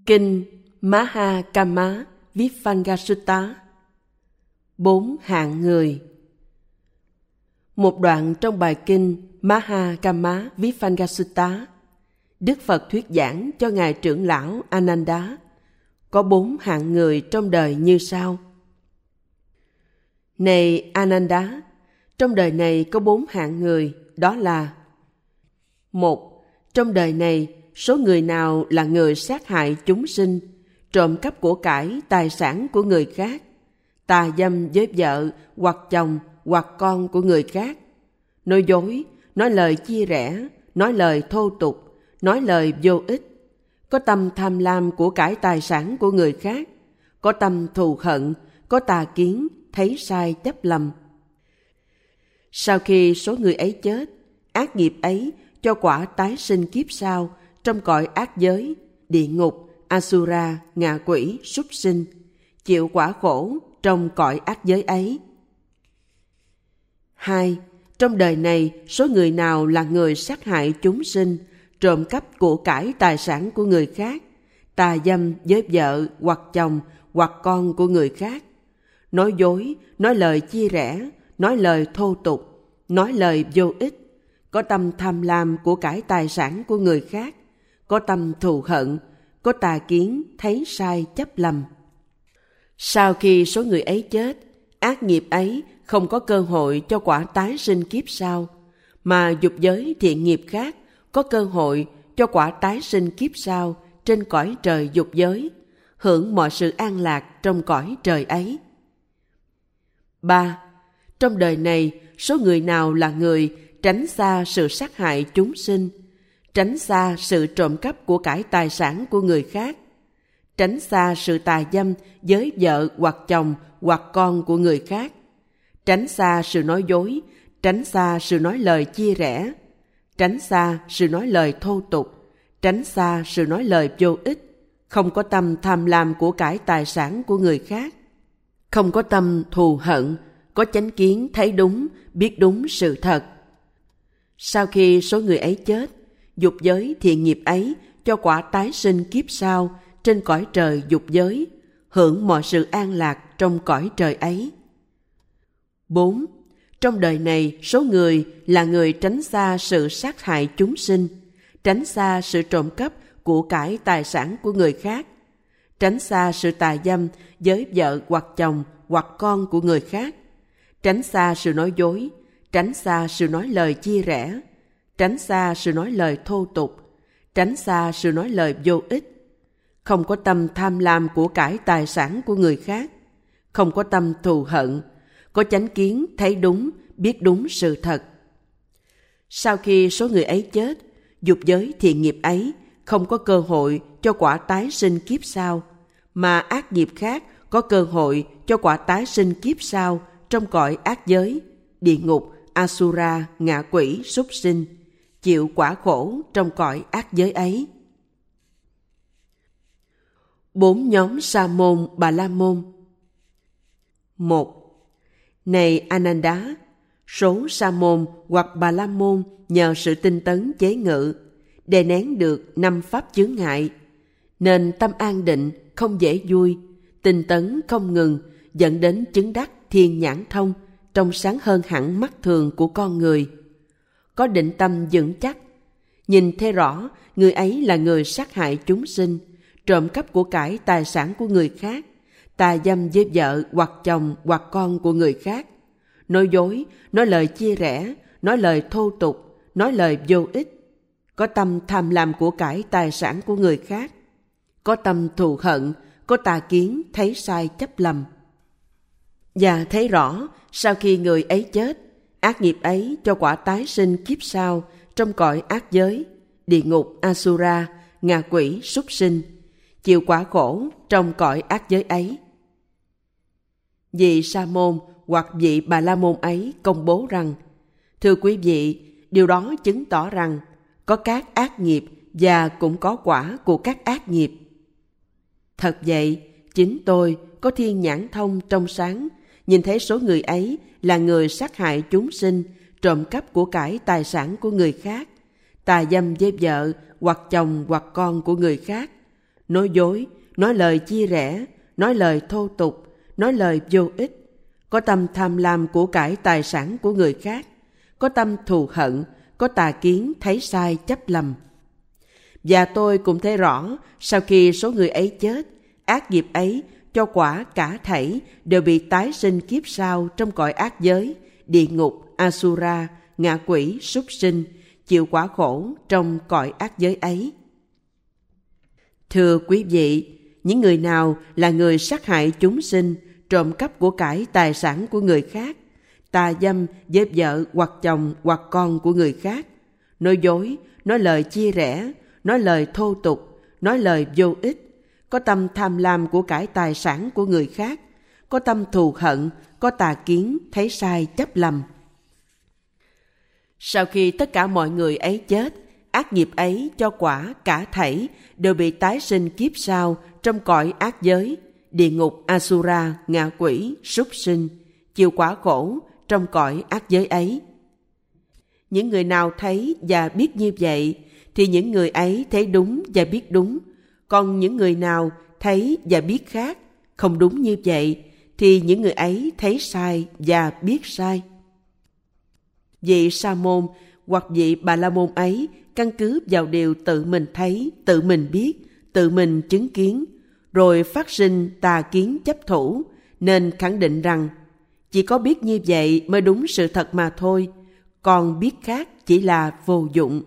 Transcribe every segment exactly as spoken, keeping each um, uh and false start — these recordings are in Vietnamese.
Kinh Mahakama Vippangasutta. Bốn hạng người. Một đoạn trong bài kinh Mahakama Vippangasutta, Đức Phật thuyết giảng cho Ngài trưởng lão Ananda có bốn hạng người trong đời như sau. Này Ananda, trong đời này có bốn hạng người, đó là: một. Trong đời này, số người nào là người sát hại chúng sinh, trộm cắp của cải, tài sản của người khác, tà dâm với vợ hoặc chồng hoặc con của người khác, nói dối, nói lời chia rẽ, nói lời thô tục, nói lời vô ích, có tâm tham lam của cải tài sản của người khác, có tâm thù hận, có tà kiến, thấy sai chấp lầm. Sau khi số người ấy chết, ác nghiệp ấy cho quả tái sinh kiếp sau trong cõi ác giới, địa ngục, Asura, ngạ quỷ, súc sinh, chịu quả khổ trong cõi ác giới ấy. Hai. Trong đời này, số người nào là người sát hại chúng sinh, trộm cắp của cải tài sản của người khác, tà dâm với vợ hoặc chồng hoặc con của người khác, nói dối, nói lời chia rẽ, nói lời thô tục, nói lời vô ích, có tâm tham lam của cải tài sản của người khác, có tâm thù hận, có tà kiến, thấy sai chấp lầm. Sau khi số người ấy chết, ác nghiệp ấy không có cơ hội cho quả tái sinh kiếp sau, mà dục giới thiện nghiệp khác có cơ hội cho quả tái sinh kiếp sau trên cõi trời dục giới, hưởng mọi sự an lạc trong cõi trời ấy. Ba. Trong đời này, số người nào là người tránh xa sự sát hại chúng sinh, tránh xa sự trộm cắp của cải tài sản của người khác, tránh xa sự tà dâm với vợ hoặc chồng hoặc con của người khác, tránh xa sự nói dối, tránh xa sự nói lời chia rẽ, tránh xa sự nói lời thô tục, tránh xa sự nói lời vô ích, không có tâm tham lam của cải tài sản của người khác, không có tâm thù hận, có chánh kiến thấy đúng, biết đúng sự thật. Sau khi số người ấy chết, dục giới thiện nghiệp ấy cho quả tái sinh kiếp sau trên cõi trời dục giới, hưởng mọi sự an lạc trong cõi trời ấy. Bốn. Trong đời này, số người là người tránh xa sự sát hại chúng sinh, tránh xa sự trộm cắp của cải tài sản của người khác, tránh xa sự tà dâm với vợ hoặc chồng hoặc con của người khác, tránh xa sự nói dối, tránh xa sự nói lời chia rẽ, tránh xa sự nói lời thô tục, tránh xa sự nói lời vô ích, không có tâm tham lam của cải tài sản của người khác, không có tâm thù hận, có chánh kiến thấy đúng, biết đúng sự thật. Sau khi số người ấy chết, dục giới thiện nghiệp ấy không có cơ hội cho quả tái sinh kiếp sau, mà ác nghiệp khác có cơ hội cho quả tái sinh kiếp sau trong cõi ác giới, địa ngục, Asura, ngạ quỷ, súc sinh, chịu quả khổ trong cõi ác giới ấy. Bốn nhóm sa môn bà la môn. Một. Này Ananda, số sa môn hoặc bà la môn nhờ sự tinh tấn chế ngự, đè nén được năm pháp chướng ngại, nên tâm an định, không dễ vui, tinh tấn không ngừng, dẫn đến chứng đắc thiên nhãn thông, trong sáng hơn hẳn mắt thường của con người. Có định tâm vững chắc, nhìn thấy rõ người ấy là người sát hại chúng sinh, trộm cắp của cải tài sản của người khác, tà dâm với vợ hoặc chồng hoặc con của người khác, nói dối, nói lời chia rẽ, nói lời thô tục, nói lời vô ích, có tâm tham lam của cải tài sản của người khác, có tâm thù hận, có tà kiến thấy sai chấp lầm. Và thấy rõ, sau khi người ấy chết, ác nghiệp ấy cho quả tái sinh kiếp sau trong cõi ác giới, địa ngục, Asura, ngạ quỷ, súc sinh, chịu quả khổ trong cõi ác giới ấy. Vị sa môn hoặc vị bà la môn ấy công bố rằng: thưa quý vị, điều đó chứng tỏ rằng có các ác nghiệp và cũng có quả của các ác nghiệp. Thật vậy, chính tôi có thiên nhãn thông trong sáng, nhìn thấy số người ấy là người sát hại chúng sinh, trộm cắp của cải tài sản của người khác, tà dâm với vợ hoặc chồng hoặc con của người khác, nói dối, nói lời chia rẽ, nói lời thô tục, nói lời vô ích, có tâm tham lam của cải tài sản của người khác, có tâm thù hận, có tà kiến thấy sai chấp lầm. Và tôi cũng thấy rõ, sau khi số người ấy chết, ác nghiệp ấy cho quả cả thảy đều bị tái sinh kiếp sau trong cõi ác giới, địa ngục, Asura, ngạ quỷ, súc sinh, chịu quả khổ trong cõi ác giới ấy. Thưa quý vị, những người nào là người sát hại chúng sinh, trộm cắp của cải tài sản của người khác, tà dâm với vợ hoặc chồng hoặc con của người khác, nói dối, nói lời chia rẽ, nói lời thô tục, nói lời vô ích, có tâm tham lam của cải tài sản của người khác, có tâm thù hận, có tà kiến thấy sai chấp lầm. Sau khi tất cả mọi người ấy chết, ác nghiệp ấy cho quả cả thảy đều bị tái sinh kiếp sau trong cõi ác giới, địa ngục, Asura, ngạ quỷ, súc sinh, chịu quả khổ trong cõi ác giới ấy. Những người nào thấy và biết như vậy thì những người ấy thấy đúng và biết đúng, còn những người nào thấy và biết khác, không đúng như vậy thì những người ấy thấy sai và biết sai. Vị Sa môn hoặc vị Bà La môn ấy căn cứ vào điều tự mình thấy, tự mình biết, tự mình chứng kiến, rồi phát sinh tà kiến chấp thủ, nên khẳng định rằng chỉ có biết như vậy mới đúng sự thật mà thôi, còn biết khác chỉ là vô dụng.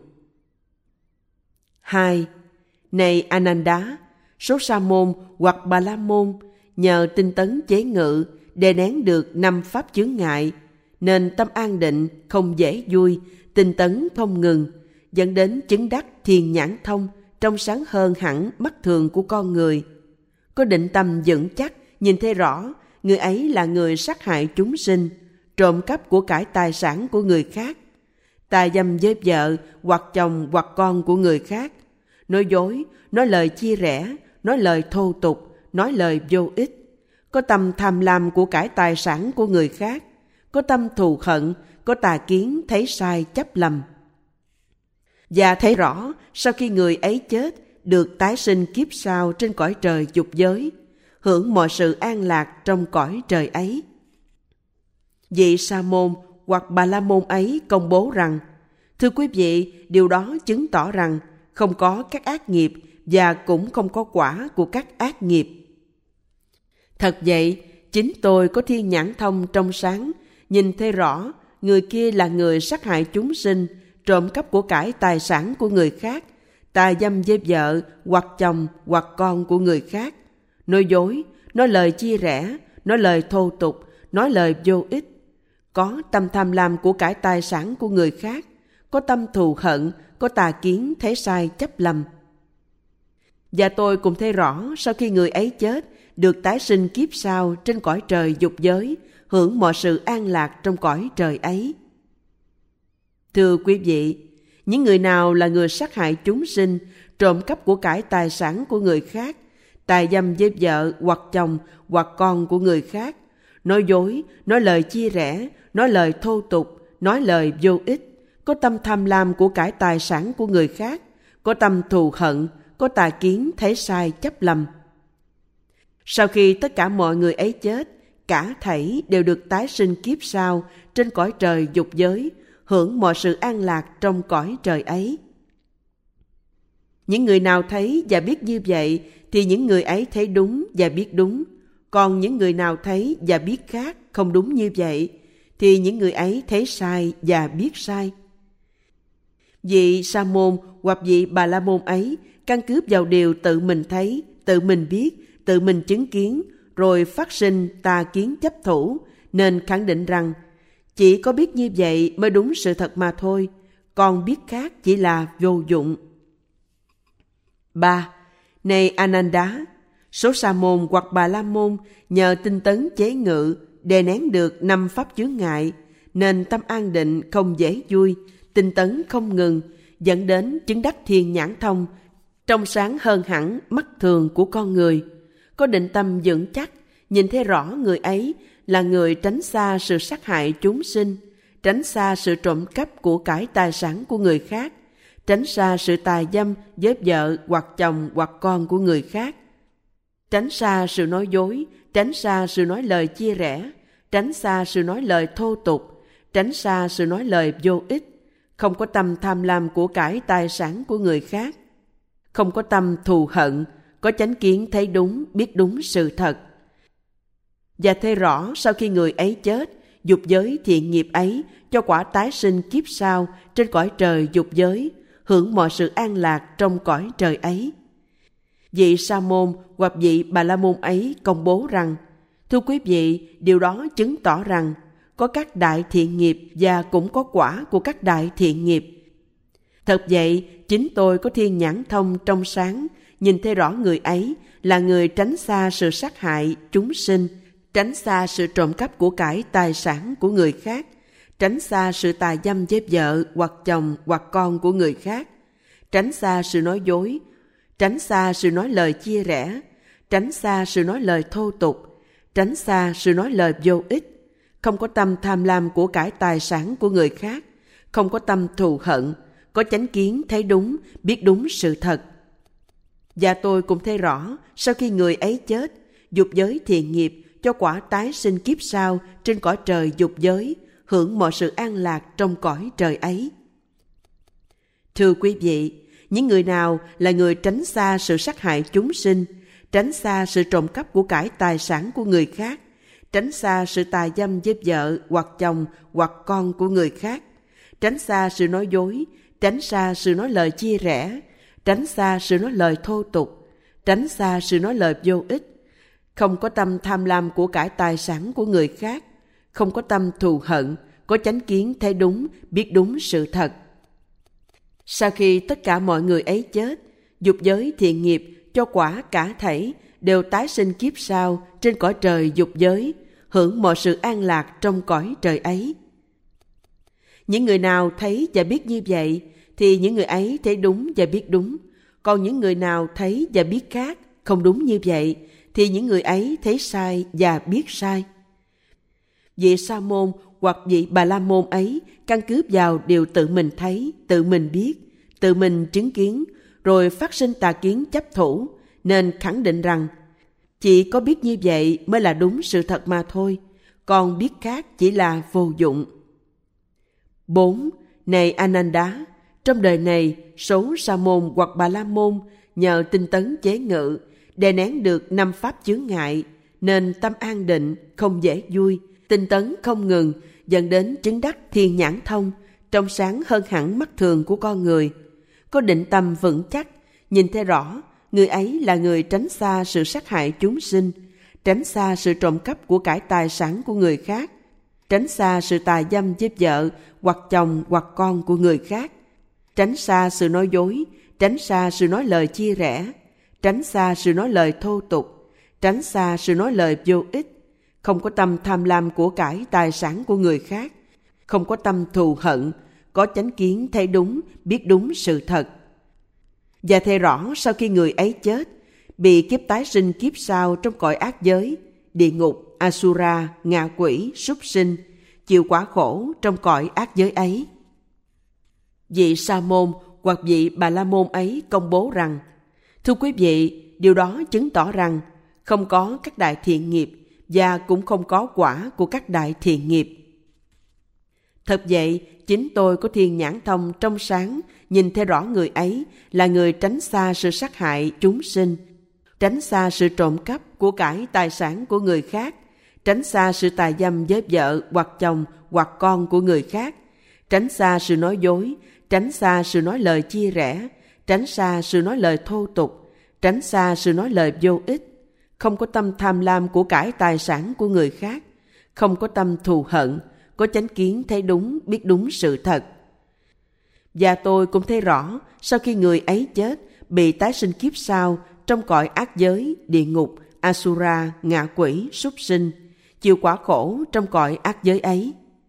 Hai. Này Ananda, số Sa môn hoặc Bà La môn nhờ tinh tấn chế ngự đè nén được năm pháp chướng ngại, nên tâm an định, không dễ vui, tinh tấn không ngừng, dẫn đến chứng đắc thiền nhãn thông, trong sáng hơn hẳn mắt thường của con người. Có định tâm vững chắc, nhìn thấy rõ người ấy là người sát hại chúng sinh, trộm cắp của cải tài sản của người khác, tà dâm với vợ hoặc chồng hoặc con của người khác, nói dối, nói lời chia rẽ, nói lời thô tục, nói lời vô ích, có tâm tham lam của cải tài sản của người khác, có tâm thù hận, có tà kiến thấy sai chấp lầm. Và thấy rõ sau khi người ấy chết được tái sinh kiếp sau trên cõi trời dục giới, hưởng mọi sự an lạc trong cõi trời ấy. Vị Sa môn hoặc Bà La môn ấy công bố rằng: thưa quý vị, điều đó chứng tỏ rằng không có các ác nghiệp và cũng không có quả của các ác nghiệp. Thật vậy, chính tôi có thiên nhãn thông trong sáng, nhìn thấy rõ người kia là người sát hại chúng sinh, trộm cắp của cải tài sản của người khác, tà dâm với vợ hoặc chồng hoặc con của người khác, nói dối, nói lời chia rẽ, nói lời thô tục, nói lời vô ích, có tâm tham lam của cải tài sản của người khác, có tâm thù hận, có tà kiến thấy sai chấp lầm. Và tôi cũng thấy rõ sau khi người ấy chết được tái sinh kiếp sau trên cõi trời dục giới, hưởng mọi sự an lạc trong cõi trời ấy. Thưa quý vị, những người nào là người sát hại chúng sinh, trộm cắp của cải tài sản của người khác, tà dâm với vợ hoặc chồng hoặc con của người khác, nói dối, nói lời chia rẽ, nói lời thô tục, nói lời vô ích, có tâm tham lam của cải tài sản của người khác, có tâm thù hận, có tà kiến thấy sai chấp lầm. Sau khi tất cả mọi người ấy chết, cả thảy đều được tái sinh kiếp sau trên cõi trời dục giới, hưởng mọi sự an lạc trong cõi trời ấy. Những người nào thấy và biết như vậy thì những người ấy thấy đúng và biết đúng, còn những người nào thấy và biết khác, không đúng như vậy thì những người ấy thấy sai và biết sai. Vị Sa môn hoặc vị Bà La môn ấy căn cứ vào điều tự mình thấy, tự mình biết, tự mình chứng kiến, rồi phát sinh tà kiến chấp thủ, nên khẳng định rằng chỉ có biết như vậy mới đúng sự thật mà thôi, còn biết khác chỉ là vô dụng. Ba. Này Ananda, số Sa môn hoặc Bà La môn nhờ tinh tấn chế ngự đè nén được năm pháp chướng ngại, nên tâm an định không dễ vui, tinh tấn không ngừng, dẫn đến chứng đắc thiên nhãn thông, trong sáng hơn hẳn mắt thường của con người. Có định tâm vững chắc, nhìn thấy rõ người ấy là người tránh xa sự sát hại chúng sinh, tránh xa sự trộm cắp của cải tài sản của người khác, tránh xa sự tà dâm với vợ hoặc chồng hoặc con của người khác, tránh xa sự nói dối, tránh xa sự nói lời chia rẽ, tránh xa sự nói lời thô tục, tránh xa sự nói lời vô ích, không có tâm tham lam của cải tài sản của người khác, không có tâm thù hận, có chánh kiến thấy đúng, biết đúng sự thật. Và thấy rõ sau khi người ấy chết, dục giới thiện nghiệp ấy cho quả tái sinh kiếp sau trên cõi trời dục giới, hưởng mọi sự an lạc trong cõi trời ấy. Vị Sa môn hoặc vị Bà La môn ấy công bố rằng: thưa quý vị, điều đó chứng tỏ rằng có các đại thiện nghiệp và cũng có quả của các đại thiện nghiệp. Thật vậy, chính tôi có thiên nhãn thông trong sáng, nhìn thấy rõ người ấy là người tránh xa sự sát hại chúng sinh, tránh xa sự trộm cắp của cải tài sản của người khác, tránh xa sự tà dâm với vợ hoặc chồng hoặc con của người khác, tránh xa sự nói dối, tránh xa sự nói lời chia rẽ, tránh xa sự nói lời thô tục, tránh xa sự nói lời vô ích, không có tâm tham lam của cải tài sản của người khác, không có tâm thù hận, có chánh kiến thấy đúng, biết đúng sự thật. Và tôi cũng thấy rõ, sau khi người ấy chết, dục giới thiện nghiệp cho quả tái sinh kiếp sau trên cõi trời dục giới, hưởng mọi sự an lạc trong cõi trời ấy. Thưa quý vị, những người nào là người tránh xa sự sát hại chúng sinh, tránh xa sự trộm cắp của cải tài sản của người khác, tránh xa sự tà dâm với vợ hoặc chồng hoặc con của người khác, tránh xa sự nói dối, tránh xa sự nói lời chia rẽ, tránh xa sự nói lời thô tục, tránh xa sự nói lời vô ích, không có tâm tham lam của cải tài sản của người khác, không có tâm thù hận, có chánh kiến thấy đúng, biết đúng sự thật. Sau khi tất cả mọi người ấy chết, dục giới thiện nghiệp cho quả cả thảy đều tái sinh kiếp sau trên cõi trời dục giới, hưởng mọi sự an lạc trong cõi trời ấy. Những người nào thấy và biết như vậy thì những người ấy thấy đúng và biết đúng, còn những người nào thấy và biết khác, không đúng như vậy, thì những người ấy thấy sai và biết sai. Vị Sa môn hoặc vị Bà La môn ấy căn cứ vào điều tự mình thấy, tự mình biết, tự mình chứng kiến, rồi phát sinh tà kiến chấp thủ, nên khẳng định rằng chỉ có biết như vậy mới là đúng sự thật mà thôi, còn biết khác chỉ là vô dụng. bốn. Này Ananda, trong đời này, số Sa môn hoặc Bà La môn nhờ tinh tấn chế ngự, đè nén được năm pháp chướng ngại, nên tâm an định, không dễ vui, tinh tấn không ngừng, dẫn đến chứng đắc thiên nhãn thông, trong sáng hơn hẳn mắt thường của con người. Có định tâm vững chắc, nhìn thấy rõ, người ấy là người tránh xa sự sát hại chúng sinh, tránh xa sự trộm cắp của cải tài sản của người khác, tránh xa sự tà dâm với vợ hoặc chồng hoặc con của người khác, tránh xa sự nói dối, tránh xa sự nói lời chia rẽ, tránh xa sự nói lời thô tục, tránh xa sự nói lời vô ích, không có tâm tham lam của cải tài sản của người khác, không có tâm thù hận, có chánh kiến thấy đúng, biết đúng sự thật. Và thấy rõ sau khi người ấy chết, bị kiếp tái sinh kiếp sau trong cõi ác giới, địa ngục, Asura, ngạ quỷ, súc sinh, chịu quả khổ trong cõi ác giới ấy. Vị Sa môn hoặc vị Bà La môn ấy công bố rằng: thưa quý vị, điều đó chứng tỏ rằng không có các đại thiện nghiệp và cũng không có quả của các đại thiện nghiệp. Thật vậy, chính tôi có thiên nhãn thông trong sáng, nhìn thấy rõ người ấy là người tránh xa sự sát hại chúng sinh, tránh xa sự trộm cắp của cải tài sản của người khác, tránh xa sự tà dâm với vợ hoặc chồng hoặc con của người khác, tránh xa sự nói dối, tránh xa sự nói lời chia rẽ, tránh xa sự nói lời thô tục, tránh xa sự nói lời vô ích, không có tâm tham lam của cải tài sản của người khác, không có tâm thù hận, có chánh kiến thấy đúng, biết đúng sự thật. Và tôi cũng thấy rõ, sau khi người ấy chết, bị tái sinh kiếp sau trong cõi ác giới, địa ngục, Asura, ngạ quỷ, súc sinh, chịu quả khổ trong cõi ác giới ấy.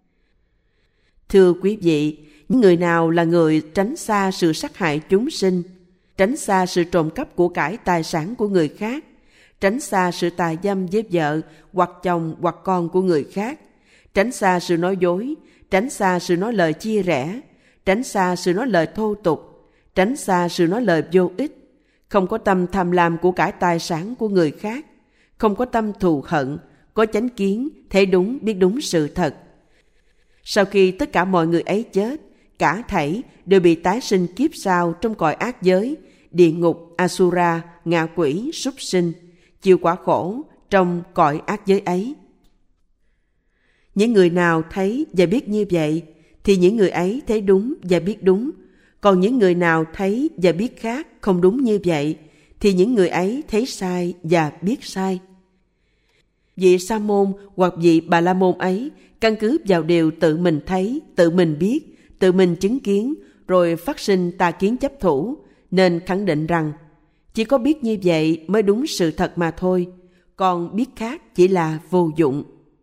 Thưa quý vị, những người nào là người tránh xa sự sát hại chúng sinh, tránh xa sự trộm cắp của cải tài sản của người khác, tránh xa sự tà dâm với vợ hoặc chồng hoặc con của người khác, tránh xa sự nói dối, tránh xa sự nói lời chia rẽ, tránh xa sự nói lời thô tục, tránh xa sự nói lời vô ích, không có tâm tham lam của cải tài sản của người khác, không có tâm thù hận, có chánh kiến, thấy đúng, biết đúng sự thật. Sau khi tất cả mọi người ấy chết, cả thảy đều bị tái sinh kiếp sau trong cõi ác giới, địa ngục, Asura, ngạ quỷ, súc sinh, chịu quả khổ trong cõi ác giới ấy. Những người nào thấy và biết như vậy, thì những người ấy thấy đúng và biết đúng. Còn những người nào thấy và biết khác không đúng như vậy, thì những người ấy thấy sai và biết sai. Vị Sa môn hoặc vị Bà La môn ấy căn cứ vào điều tự mình thấy, tự mình biết, tự mình chứng kiến, rồi phát sinh tà kiến chấp thủ, nên khẳng định rằng chỉ có biết như vậy mới đúng sự thật mà thôi, còn biết khác chỉ là vô dụng.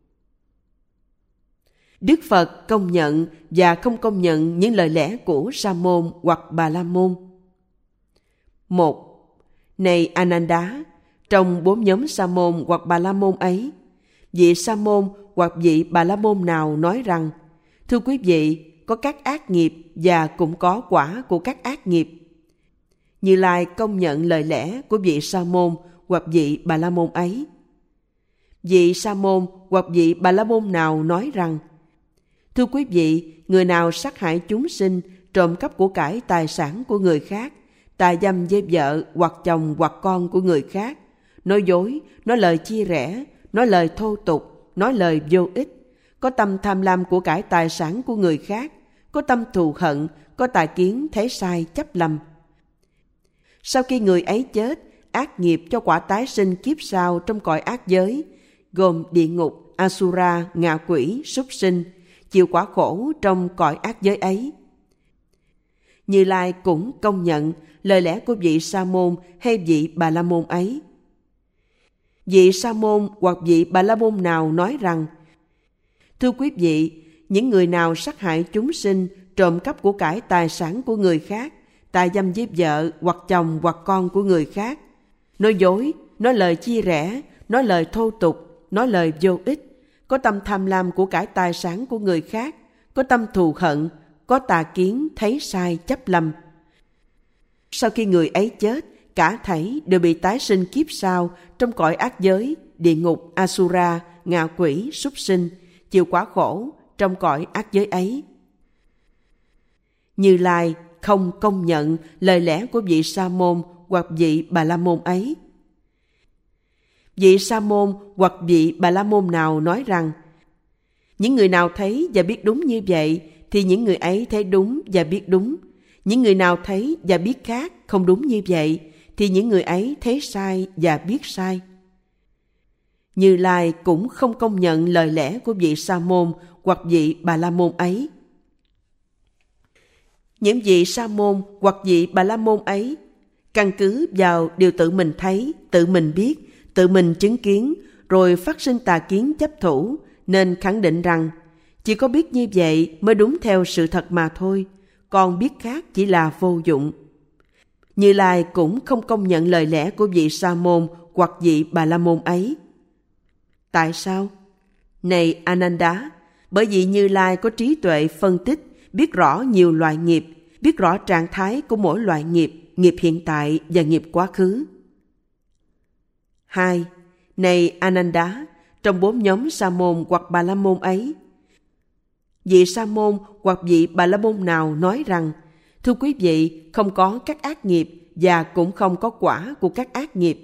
Đức Phật công nhận và không công nhận những lời lẽ của Sa môn hoặc Bà La môn. Một. Này Ananda, trong bốn nhóm Sa môn hoặc Bà La môn ấy, vị Sa môn hoặc vị Bà La môn nào nói rằng: thưa quý vị, có các ác nghiệp và cũng có quả của các ác nghiệp. Như Lai công nhận lời lẽ của vị Sa môn hoặc vị Bà La môn ấy. Vị Sa môn hoặc vị Bà La môn nào nói rằng: thưa quý vị, người nào sát hại chúng sinh, trộm cắp của cải tài sản của người khác, tà dâm với vợ hoặc chồng hoặc con của người khác, nói dối, nói lời chia rẽ, nói lời thô tục, nói lời vô ích, có tâm tham lam của cải tài sản của người khác, có tâm thù hận, có tà kiến thấy sai chấp lầm. Sau khi người ấy chết, ác nghiệp cho quả tái sinh kiếp sau trong cõi ác giới, gồm địa ngục, Asura, ngạ quỷ, súc sinh, chịu quả khổ trong cõi ác giới ấy. Như Lai cũng công nhận lời lẽ của vị Sa môn hay vị Bà La môn ấy. Vị Sa môn hoặc vị Bà La môn nào nói rằng: thưa quý vị, những người nào sát hại chúng sinh, trộm cắp của cải tài sản của người khác, tà dâm với vợ hoặc chồng hoặc con của người khác, nói dối, nói lời chia rẽ, nói lời thô tục, nói lời vô ích, có tâm tham lam của cải tài sản của người khác, có tâm thù hận, có tà kiến thấy sai chấp lầm. Sau khi người ấy chết, cả thảy đều bị tái sinh kiếp sau trong cõi ác giới, địa ngục, Asura, ngạ quỷ, súc sinh, chịu quả khổ trong cõi ác giới ấy. Như Lai không công nhận lời lẽ của vị Sa môn hoặc vị Bà La môn ấy. Vị Sa môn hoặc vị Bà La môn nào nói rằng: những người nào thấy và biết đúng như vậy, thì những người ấy thấy đúng và biết đúng. Những người nào thấy và biết khác không đúng như vậy, thì những người ấy thấy sai và biết sai. Như Lai cũng không công nhận lời lẽ của vị Sa môn hoặc vị Bà La môn ấy. Những vị Sa môn hoặc vị Bà La môn ấy căn cứ vào điều tự mình thấy, tự mình biết, tự mình chứng kiến, rồi phát sinh tà kiến chấp thủ, nên khẳng định rằng chỉ có biết như vậy mới đúng theo sự thật mà thôi, còn biết khác chỉ là vô dụng. Như Lai cũng không công nhận lời lẽ của vị Sa môn hoặc vị Bà La môn ấy. Tại sao? Này Ananda, bởi vì Như Lai có trí tuệ phân tích, biết rõ nhiều loại nghiệp, biết rõ trạng thái của mỗi loại nghiệp, nghiệp hiện tại và nghiệp quá khứ. Hai. Này Ananda, trong bốn nhóm Sa môn hoặc Bà La môn ấy, vị Sa môn hoặc vị Bà La môn nào nói rằng: thưa quý vị, không có các ác nghiệp và cũng không có quả của các ác nghiệp.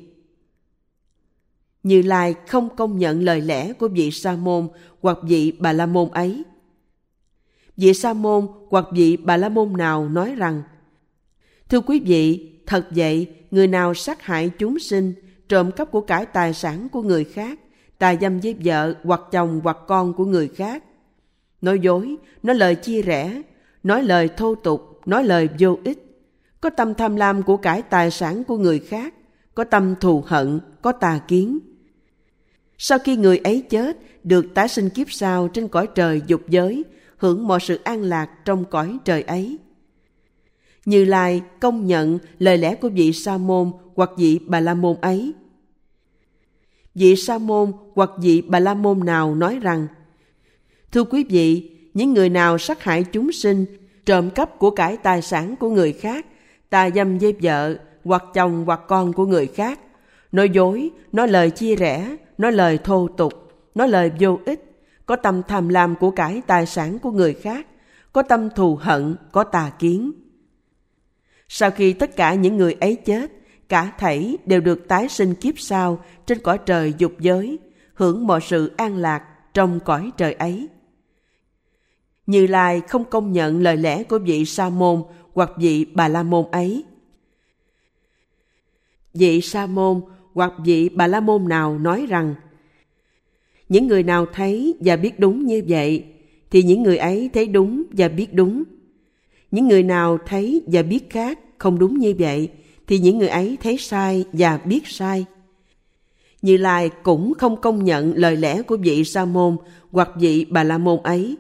Như Lai không công nhận lời lẽ của vị Sa môn hoặc vị Bà La môn ấy. Vị Sa môn hoặc vị Bà La môn nào nói rằng: thưa quý vị, thật vậy, người nào sát hại chúng sinh, trộm cắp của cải tài sản của người khác, tà dâm với vợ hoặc chồng hoặc con của người khác, nói dối, nói lời chia rẽ, nói lời thô tục, nói lời vô ích, có tâm tham lam của cải tài sản của người khác, có tâm thù hận, có tà kiến. Sau khi người ấy chết, được tái sinh kiếp sau trên cõi trời dục giới, hưởng mọi sự an lạc trong cõi trời ấy. Như Lai công nhận lời lẽ của vị Sa môn hoặc vị Bà La môn ấy. Vị Sa môn hoặc vị Bà La môn nào nói rằng: thưa quý vị, những người nào sát hại chúng sinh, trộm cắp của cải tài sản của người khác, tà dâm với vợ hoặc chồng hoặc con của người khác, nói dối, nói lời chia rẽ, nói lời thô tục, nói lời vô ích, có tâm tham lam của cải tài sản của người khác, có tâm thù hận, có tà kiến. Sau khi tất cả những người ấy chết, cả thảy đều được tái sinh kiếp sau trên cõi trời dục giới, hưởng mọi sự an lạc trong cõi trời ấy. Như Lai không công nhận lời lẽ của vị Sa môn hoặc vị Bà La môn ấy. Vị Sa môn hoặc vị Bà La môn nào nói rằng: những người nào thấy và biết đúng như vậy, thì những người ấy thấy đúng và biết đúng. Những người nào thấy và biết khác không đúng như vậy, thì những người ấy thấy sai và biết sai. Như Lai cũng không công nhận lời lẽ của vị Sa môn hoặc vị Bà La môn ấy.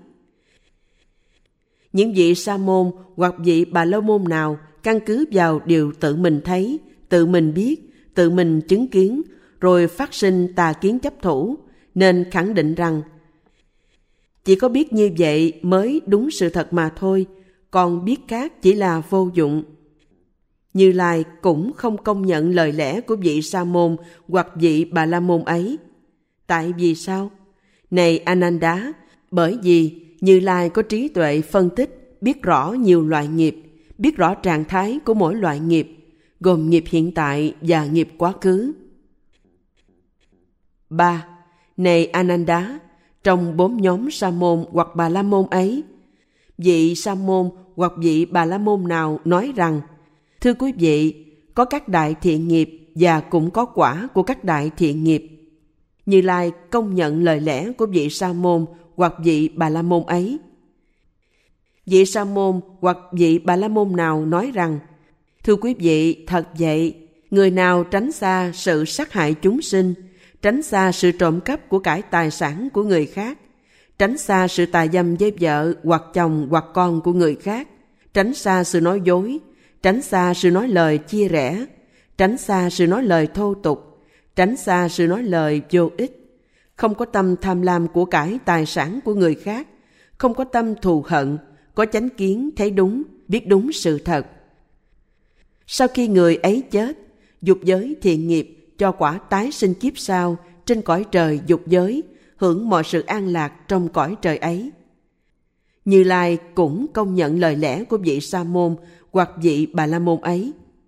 Những vị Sa môn hoặc vị Bà La môn nào căn cứ vào điều tự mình thấy, tự mình biết, tự mình chứng kiến, rồi phát sinh tà kiến chấp thủ, nên khẳng định rằng chỉ có biết như vậy mới đúng sự thật mà thôi, còn biết khác chỉ là vô dụng. Như Lai cũng không công nhận lời lẽ của vị Sa môn hoặc vị Bà La môn ấy. Tại vì sao? Này Ananda, bởi vì Như Lai có trí tuệ phân tích, biết rõ nhiều loại nghiệp, biết rõ trạng thái của mỗi loại nghiệp, gồm nghiệp hiện tại và nghiệp quá khứ. ba. Này Ananda, trong bốn nhóm Sa môn hoặc Bà La môn ấy, vị Sa môn hoặc vị Bà La môn nào nói rằng: thưa quý vị, có các đại thiện nghiệp và cũng có quả của các đại thiện nghiệp. Như Lai công nhận lời lẽ của vị Sa môn hoặc vị Bà La môn ấy. Vị Sa môn hoặc vị Bà La môn nào nói rằng: thưa quý vị, thật vậy, người nào tránh xa sự sát hại chúng sinh, tránh xa sự trộm cắp của cải tài sản của người khác, tránh xa sự tà dâm với vợ hoặc chồng hoặc con của người khác, tránh xa sự nói dối, tránh xa sự nói lời chia rẽ, tránh xa sự nói lời thô tục, tránh xa sự nói lời vô ích, không có tâm tham lam của cải tài sản của người khác, không có tâm thù hận, có chánh kiến thấy đúng, biết đúng sự thật. Sau khi người ấy chết, dục giới thiện nghiệp cho quả tái sinh kiếp sau trên cõi trời dục giới, hưởng mọi sự an lạc trong cõi trời ấy. Như Lai cũng công nhận lời lẽ của vị Sa môn hoặc vị Bà La môn ấy.